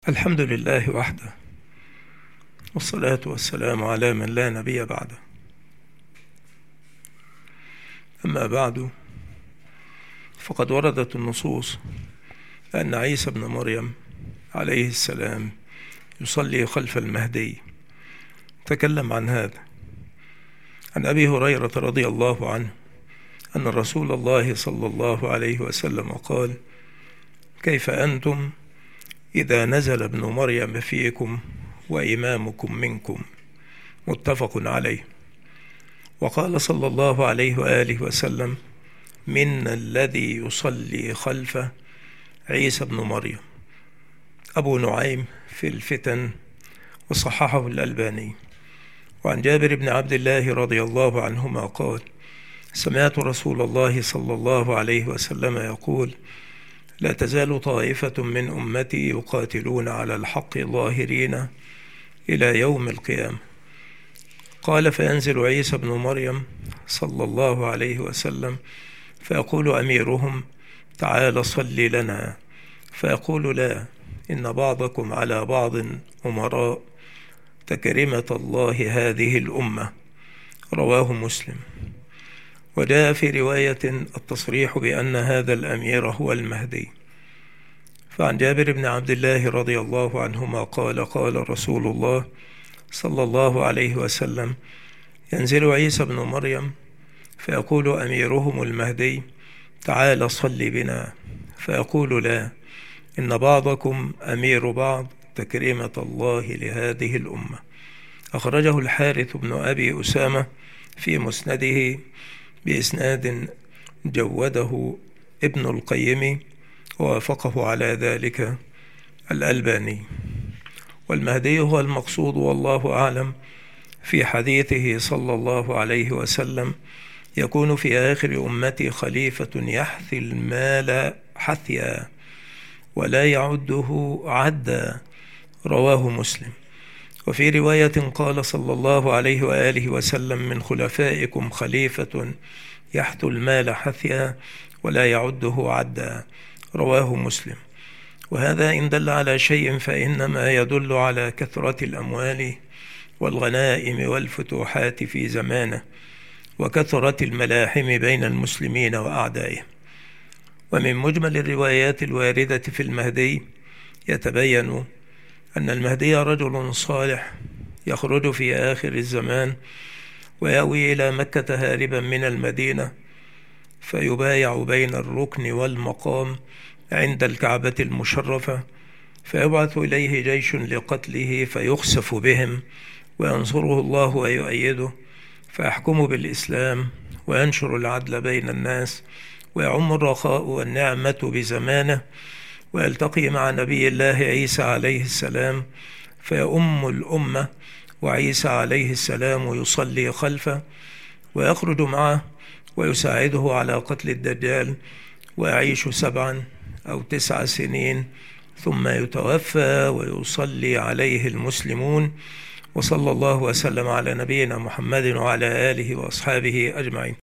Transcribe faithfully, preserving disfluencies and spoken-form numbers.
الحمد لله وحده، والصلاة والسلام على من لا نبي بعده. أما بعد، فقد وردت النصوص أن عيسى بن مريم عليه السلام يصلي خلف المهدي. تكلم عن هذا عن أبي هريرة رضي الله عنه أن رسول الله صلى الله عليه وسلم قال: كيف أنتم إذا نزل ابن مريم فيكم وإمامكم منكم؟ متفق عليه. وقال صلى الله عليه وآله وسلم: من الذي يصلي خلفه عيسى بن مريم. أبو نعيم في الفتن وصححه الألباني. وعن جابر بن عبد الله رضي الله عنهما قال: سمعت رسول الله صلى الله عليه وسلم يقول: لا تزال طائفة من أمتي يقاتلون على الحق ظاهرين إلى يوم القيامة. قال: فينزل عيسى بن مريم صلى الله عليه وسلم فيقول أميرهم: تعال صل لنا، فيقول: لا، إن بعضكم على بعض أمراء، تكرمة الله هذه الأمة. رواه مسلم. وجاء في رواية التصريح بأن هذا الأمير هو المهدي. فعن جابر بن عبد الله رضي الله عنهما قال: قال رسول الله صلى الله عليه وسلم: ينزل عيسى بن مريم فيقول أميرهم المهدي: تعال صل بنا، فيقول: لا، إن بعضكم أمير بعض، تكريمة الله لهذه الأمة. أخرجه الحارث بن أبي أسامة في مسنده بإسناد جوده ابن القيم، ووافقه على ذلك الألباني. والمهدي هو المقصود والله أعلم في حديثه صلى الله عليه وسلم: يكون في آخر أمتي خليفة يحثي المال حثيا ولا يعده عدا. رواه مسلم. وفي رواية قال صلى الله عليه وآله وسلم: من خلفائكم خليفة يحث المال حثيا ولا يعده عدا. رواه مسلم. وهذا إن دل على شيء فإنما يدل على كثرة الأموال والغنائم والفتوحات في زمانه، وكثرة الملاحم بين المسلمين وأعدائهم. ومن مجمل الروايات الواردة في المهدي يتبين أن المهدي رجل صالح يخرج في آخر الزمان ويأوي إلى مكة هاربا من المدينة، فيبايع بين الركن والمقام عند الكعبة المشرفة، فيبعث إليه جيش لقتله فيخسف بهم، وينصره الله ويؤيده، فيحكم بالإسلام وينشر العدل بين الناس، ويعم الرخاء والنعمة بزمانه، ويلتقي مع نبي الله عيسى عليه السلام فيؤم الأمة، وعيسى عليه السلام يصلي خلفه ويخرج معه ويساعده على قتل الدجال، ويعيش سبعا أو تسع سنين ثم يتوفى ويصلي عليه المسلمون. وصلى الله وسلم على نبينا محمد وعلى آله وأصحابه أجمعين.